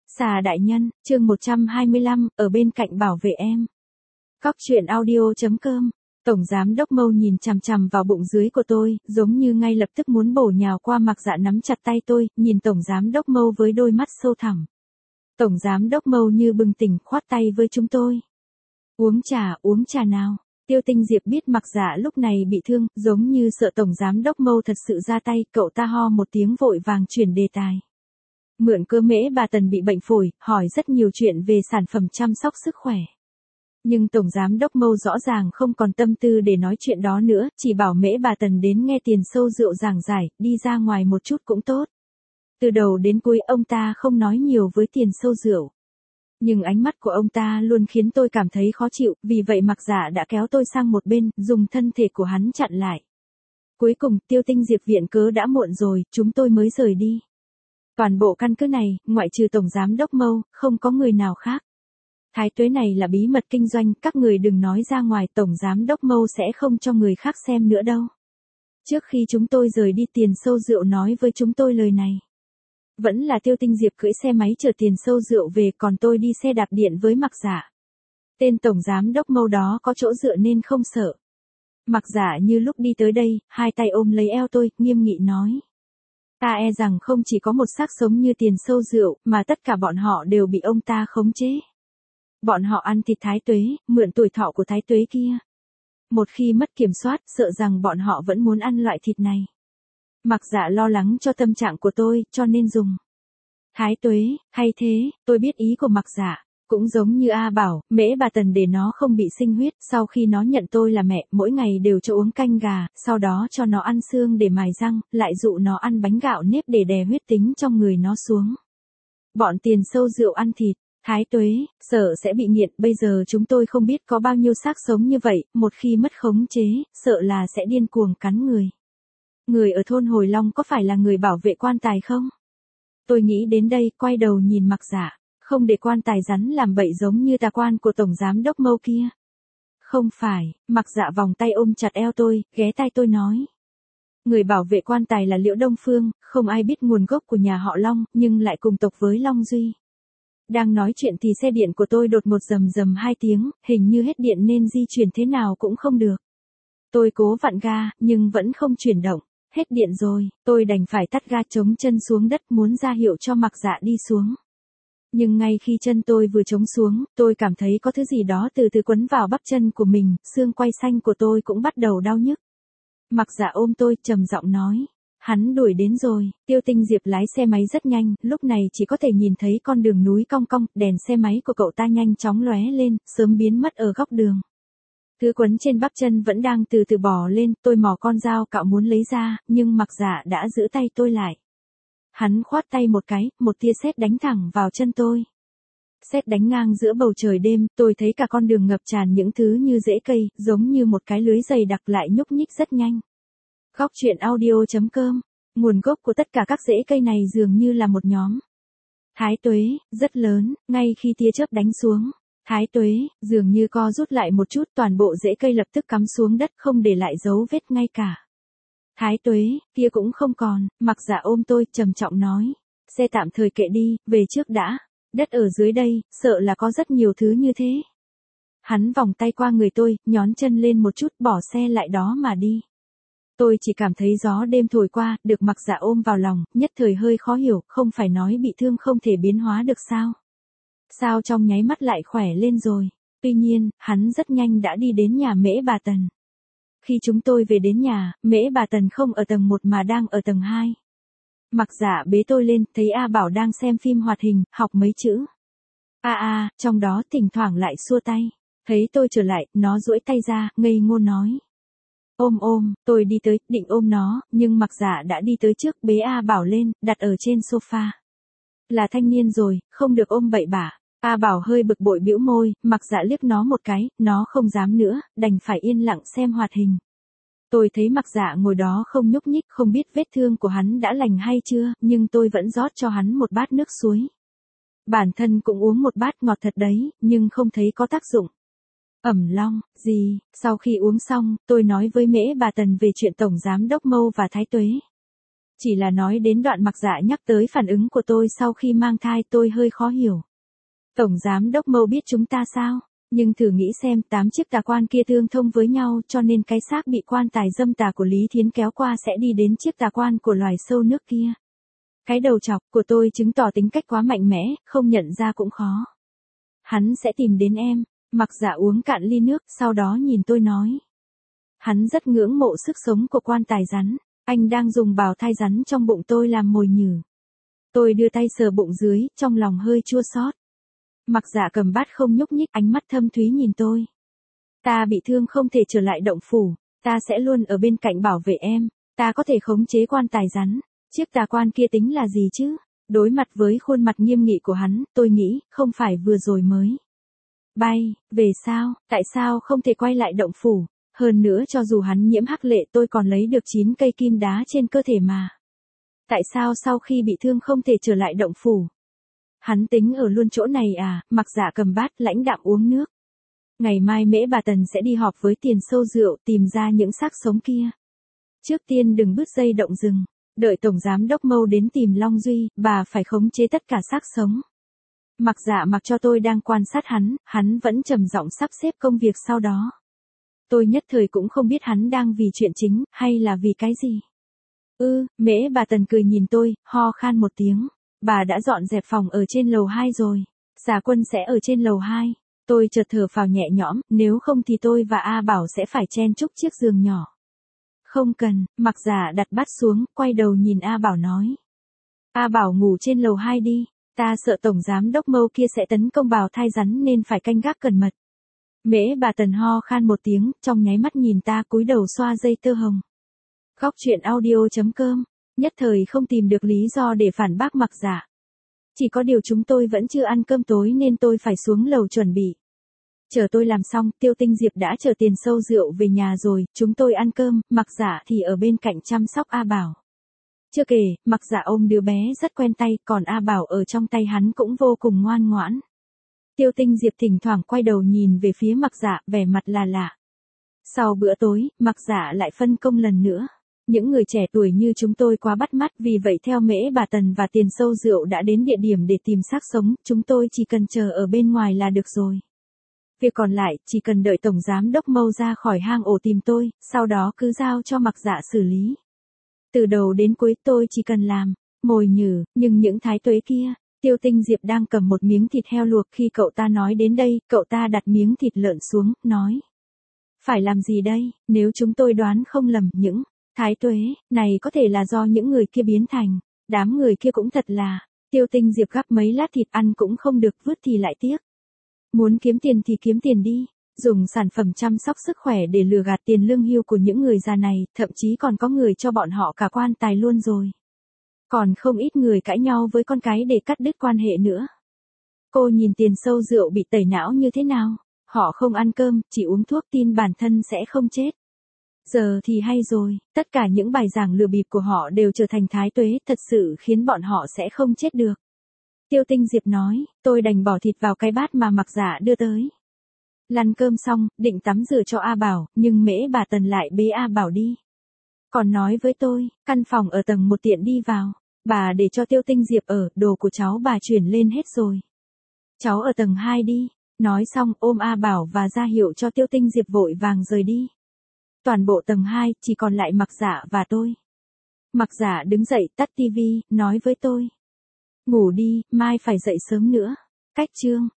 Xà đại nhân, chương 125, ở bên cạnh bảo vệ em. Cóc truyện audio.com. Tổng giám đốc Mâu nhìn chằm chằm vào bụng dưới của tôi, giống như ngay lập tức muốn bổ nhào qua. Mặc Dạ nắm chặt tay tôi, nhìn tổng giám đốc Mâu với đôi mắt sâu thẳm. Tổng giám đốc Mâu như bừng tỉnh, khoát tay với chúng tôi. Uống trà nào. Tiêu Tinh Diệp biết Mặc Dạ lúc này bị thương, giống như sợ tổng giám đốc Mâu thật sự ra tay, cậu ta ho một tiếng vội vàng chuyển đề tài. Mượn cớ Mễ bà Tần bị bệnh phổi, hỏi rất nhiều chuyện về sản phẩm chăm sóc sức khỏe. Nhưng tổng giám đốc Mâu rõ ràng không còn tâm tư để nói chuyện đó nữa, chỉ bảo Mễ bà Tần đến nghe Tiền Sâu Rượu giảng giải, đi ra ngoài một chút cũng tốt. Từ đầu đến cuối ông ta không nói nhiều với Tiền Sâu Rượu. Nhưng ánh mắt của ông ta luôn khiến tôi cảm thấy khó chịu, vì vậy Mặc Dạ đã kéo tôi sang một bên, dùng thân thể của hắn chặn lại. Cuối cùng, Tiêu Tinh Diệp viện cớ đã muộn rồi, chúng tôi mới rời đi. Toàn bộ căn cứ này, ngoại trừ tổng giám đốc Mâu, không có người nào khác. Thái tuế này là bí mật kinh doanh, các người đừng nói ra ngoài, tổng giám đốc Mâu sẽ không cho người khác xem nữa đâu. Trước khi chúng tôi rời đi, Tiền Sâu Rượu nói với chúng tôi lời này. Vẫn là Tiêu Tinh Diệp cưỡi xe máy chở Tiền Sâu Rượu về, còn tôi đi xe đạp điện với Mặc Dạ. Tên tổng giám đốc Mâu đó có chỗ dựa nên không sợ. Mặc Dạ như lúc đi tới đây, hai tay ôm lấy eo tôi, nghiêm nghị nói. Ta e rằng không chỉ có một xác sống như Tiền Sâu Rượu, mà tất cả bọn họ đều bị ông ta khống chế. Bọn họ ăn thịt thái tuế, mượn tuổi thọ của thái tuế kia. Một khi mất kiểm soát, sợ rằng bọn họ vẫn muốn ăn loại thịt này. Mặc Dạ lo lắng cho tâm trạng của tôi, cho nên dùng thái tuế, hay thế, tôi biết ý của Mặc Dạ. Cũng giống như A bảo, Mễ bà Tần để nó không bị sinh huyết, sau khi nó nhận tôi là mẹ, mỗi ngày đều cho uống canh gà, sau đó cho nó ăn xương để mài răng, lại dụ nó ăn bánh gạo nếp để đè huyết tính trong người nó xuống. Bọn Tiền Sâu Rượu ăn thịt, thái tuế, sợ sẽ bị nghiện, bây giờ chúng tôi không biết có bao nhiêu xác sống như vậy, một khi mất khống chế, sợ là sẽ điên cuồng cắn người. Người ở thôn Hồi Long có phải là người bảo vệ quan tài không? Tôi nghĩ đến đây, quay đầu nhìn Mặc Dạ. Không để quan tài rắn làm bậy giống như tà quan của tổng giám đốc Mâu kia. Không phải, Mặc Dạ vòng tay ôm chặt eo tôi, ghé tai tôi nói. Người bảo vệ quan tài là Liễu Đông Phương, không ai biết nguồn gốc của nhà họ Long, nhưng lại cùng tộc với Long Duy. Đang nói chuyện thì xe điện của tôi đột ngột rầm rầm 2 tiếng, hình như hết điện nên di chuyển thế nào cũng không được. Tôi cố vặn ga, nhưng vẫn không chuyển động. Hết điện rồi, tôi đành phải tắt ga chống chân xuống đất muốn ra hiệu cho Mặc Dạ đi xuống. Nhưng ngay khi chân tôi vừa chống xuống, tôi cảm thấy có thứ gì đó từ từ quấn vào bắp chân của mình, xương quai xanh của tôi cũng bắt đầu đau nhức. Mặc Dạ ôm tôi, trầm giọng nói. Hắn đuổi đến rồi. Tiêu Tinh Diệp lái xe máy rất nhanh, lúc này chỉ có thể nhìn thấy con đường núi cong cong, đèn xe máy của cậu ta nhanh chóng lóe lên, sớm biến mất ở góc đường. Thứ quấn trên bắp chân vẫn đang từ từ bò lên, tôi mò con dao cạo muốn lấy ra, nhưng Mặc Dạ đã giữ tay tôi lại. Hắn khoát tay một cái, một tia sét đánh thẳng vào chân tôi. Sét đánh ngang giữa bầu trời đêm, tôi thấy cả con đường ngập tràn những thứ như rễ cây, giống như một cái lưới dày đặc lại nhúc nhích rất nhanh. Cóc truyện audio.com. Nguồn gốc của tất cả các rễ cây này dường như là một nhóm thái tuế, rất lớn, ngay khi tia chớp đánh xuống. Thái tuế, dường như co rút lại một chút, toàn bộ rễ cây lập tức cắm xuống đất không để lại dấu vết ngay cả. Thái tuế, kia cũng không còn. Mặc Dạ ôm tôi, trầm trọng nói. Xe tạm thời kệ đi, về trước đã. Đất ở dưới đây, sợ là có rất nhiều thứ như thế. Hắn vòng tay qua người tôi, nhón chân lên một chút, bỏ xe lại đó mà đi. Tôi chỉ cảm thấy gió đêm thổi qua, được Mặc Dạ ôm vào lòng, nhất thời hơi khó hiểu, không phải nói bị thương không thể biến hóa được sao? Sao trong nháy mắt lại khỏe lên rồi? Tuy nhiên, hắn rất nhanh đã đi đến nhà Mễ bà Tần. Khi chúng tôi về đến nhà, Mễ bà Tần không ở tầng 1 mà đang ở tầng 2. Mặc Dạ bế tôi lên, thấy A Bảo đang xem phim hoạt hình, học mấy chữ. Trong đó thỉnh thoảng lại xua tay. Thấy tôi trở lại, nó duỗi tay ra, ngây ngô nói. Ôm, tôi đi tới, định ôm nó, nhưng Mặc Dạ đã đi tới trước, bế A Bảo lên, đặt ở trên sofa. Là thanh niên rồi, không được ôm bậy bạ. A Bảo hơi bực bội bĩu môi, Mặc Dạ liếc nó một cái, nó không dám nữa, đành phải yên lặng xem hoạt hình. Tôi thấy Mặc Dạ ngồi đó không nhúc nhích, không biết vết thương của hắn đã lành hay chưa, nhưng tôi vẫn rót cho hắn một bát nước suối. Bản thân cũng uống một bát ngọt thật đấy, nhưng không thấy có tác dụng. Long, gì? Sau khi uống xong, tôi nói với Mễ bà Tần về chuyện tổng giám đốc Mâu và thái tuế. Chỉ là nói đến đoạn Mặc Dạ nhắc tới phản ứng của tôi sau khi mang thai tôi hơi khó hiểu. Tổng giám đốc Mâu biết chúng ta sao? Nhưng thử nghĩ xem 8 chiếc tà quan kia tương thông với nhau cho nên cái xác bị quan tài dâm tà của Lý Thiến kéo qua sẽ đi đến chiếc tà quan của loài sâu nước kia. Cái đầu chọc của tôi chứng tỏ tính cách quá mạnh mẽ, không nhận ra cũng khó. Hắn sẽ tìm đến em. Mặc Dạ uống cạn ly nước, sau đó nhìn tôi nói. Hắn rất ngưỡng mộ sức sống của quan tài rắn. Anh đang dùng bào thai rắn trong bụng tôi làm mồi nhử. Tôi đưa tay sờ bụng dưới, trong lòng hơi chua xót. Mặc Dạ cầm bát không nhúc nhích, ánh mắt thâm thúy nhìn tôi. Ta bị thương không thể trở lại động phủ, ta sẽ luôn ở bên cạnh bảo vệ em, ta có thể khống chế quan tài rắn. Chiếc tà quan kia tính là gì chứ? Đối mặt với khuôn mặt nghiêm nghị của hắn, tôi nghĩ, không phải vừa rồi mới bay, về sao, tại sao không thể quay lại động phủ? Hơn nữa cho dù hắn nhiễm hắc lệ tôi còn lấy được 9 cây kim đá trên cơ thể mà. Tại sao sau khi bị thương không thể trở lại động phủ? Hắn tính ở luôn chỗ này à? Mặc Dạ cầm bát lãnh đạm uống nước. Ngày mai Mễ bà Tần sẽ đi họp với Tiền Sâu Rượu tìm ra những xác sống kia. Trước tiên đừng bứt dây động rừng. Đợi Tổng Giám Đốc Mâu đến tìm Long Duy, bà phải khống chế tất cả xác sống. Mặc Dạ mặc cho tôi đang quan sát hắn vẫn trầm giọng sắp xếp công việc sau đó. Tôi nhất thời cũng không biết hắn đang vì chuyện chính, hay là vì cái gì. Mễ bà Tần cười nhìn tôi, ho khan một tiếng. Bà đã dọn dẹp phòng ở trên lầu 2 rồi. Giả Quân sẽ ở trên lầu 2. Tôi chợt thở phào nhẹ nhõm, nếu không thì tôi và A Bảo sẽ phải chen chúc chiếc giường nhỏ. Không cần, Mặc Dạ đặt bát xuống, quay đầu nhìn A Bảo nói. A Bảo ngủ trên lầu 2 đi, ta sợ Tổng Giám Đốc Mâu kia sẽ tấn công bào thai rắn nên phải canh gác cẩn mật. Mễ bà Tần ho khan một tiếng, trong nháy mắt nhìn ta cúi đầu xoa dây tơ hồng. Góc truyện audio.com, nhất thời không tìm được lý do để phản bác Mặc Dạ. Chỉ có điều chúng tôi vẫn chưa ăn cơm tối nên tôi phải xuống lầu chuẩn bị. Chờ tôi làm xong, Tiêu Tinh Diệp đã chở Tiền Sâu Rượu về nhà rồi, chúng tôi ăn cơm, Mặc Dạ thì ở bên cạnh chăm sóc A Bảo. Chưa kể, Mặc Dạ ôm đứa bé rất quen tay, còn A Bảo ở trong tay hắn cũng vô cùng ngoan ngoãn. Tiêu Tinh Diệp thỉnh thoảng quay đầu nhìn về phía Mặc Dạ, vẻ mặt là lạ. Sau bữa tối, Mặc Dạ lại phân công lần nữa. Những người trẻ tuổi như chúng tôi quá bắt mắt, vì vậy theo Mễ bà Tần và Tiền Sâu Rượu đã đến địa điểm để tìm xác sống, chúng tôi chỉ cần chờ ở bên ngoài là được rồi. Việc còn lại, chỉ cần đợi Tổng Giám Đốc Mâu ra khỏi hang ổ tìm tôi, sau đó cứ giao cho Mặc Dạ xử lý. Từ đầu đến cuối tôi chỉ cần làm mồi nhử, nhưng những thái tuế kia. Tiêu Tinh Diệp đang cầm một miếng thịt heo luộc, khi cậu ta nói đến đây, cậu ta đặt miếng thịt lợn xuống, nói. Phải làm gì đây? Nếu chúng tôi đoán không lầm, những thái tuế này có thể là do những người kia biến thành. Đám người kia cũng thật là. Tiêu Tinh Diệp gắp mấy lát thịt ăn cũng không được, vứt thì lại tiếc. Muốn kiếm tiền thì kiếm tiền đi. Dùng sản phẩm chăm sóc sức khỏe để lừa gạt tiền lương hưu của những người già này, thậm chí còn có người cho bọn họ cả quan tài luôn rồi. Còn không ít người cãi nhau với con cái để cắt đứt quan hệ nữa. Cô nhìn Tiền Sâu Rượu bị tẩy não như thế nào? Họ không ăn cơm, chỉ uống thuốc, tin bản thân sẽ không chết. Giờ thì hay rồi, tất cả những bài giảng lừa bịp của họ đều trở thành thái tuế, thật sự khiến bọn họ sẽ không chết được. Tiêu Tinh Diệp nói, tôi đành bỏ thịt vào cái bát mà Mặc Dạ đưa tới. Lăn cơm xong, định tắm rửa cho A Bảo, nhưng Mễ bà Tần lại bế A Bảo đi. Còn nói với tôi, căn phòng ở tầng 1 tiện đi vào. Bà để cho Tiêu Tinh Diệp ở, đồ của cháu bà chuyển lên hết rồi. Cháu ở tầng 2 đi. Nói xong ôm A Bảo và ra hiệu cho Tiêu Tinh Diệp vội vàng rời đi. Toàn bộ tầng 2, chỉ còn lại Mặc Dạ và tôi. Mặc Dạ đứng dậy tắt tivi, nói với tôi. Ngủ đi, mai phải dậy sớm nữa. Cách chương.